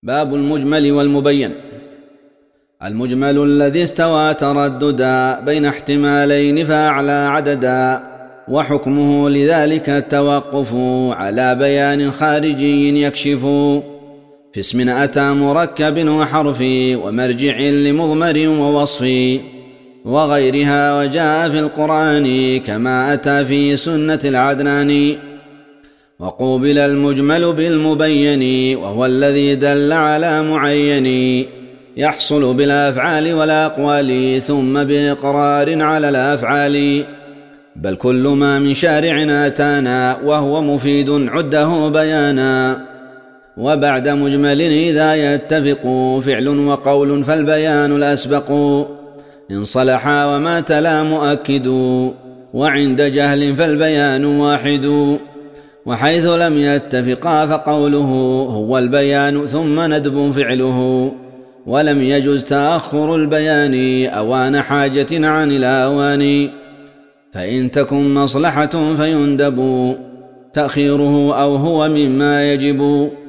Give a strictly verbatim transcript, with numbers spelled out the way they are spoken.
باب المجمل والمبين. المجمل الذي استوى ترددا بين احتمالين فأعلى عددا، وحكمه لذلك التوقف على بيان خارجي يكشف، في اسم أتى مركب وحرف ومرجع لمضمر ووصف وغيرها، وجاء في القرآن كما أتى في سنة العدنان. وقوبل المجمل بالمبين وهو الذي دل على معين، يحصل بالأفعال والأقوال ثم بإقرار على الأفعال، بل كل ما من شارع أتانا وهو مفيد عده بيانا. وبعد مجمل إذا يتفق فعل وقول فالبيان الأسبق، إن صلحا وما تلا مؤكد، وعند جهل فالبيان واحد. وحيث لم يتفقا فقوله هو البيان ثم ندب فعله، ولم يجز تأخر البيان أوان حاجة عن الآوان. فإن تكن مصلحة فيندب تأخيره أو هو مما يجب.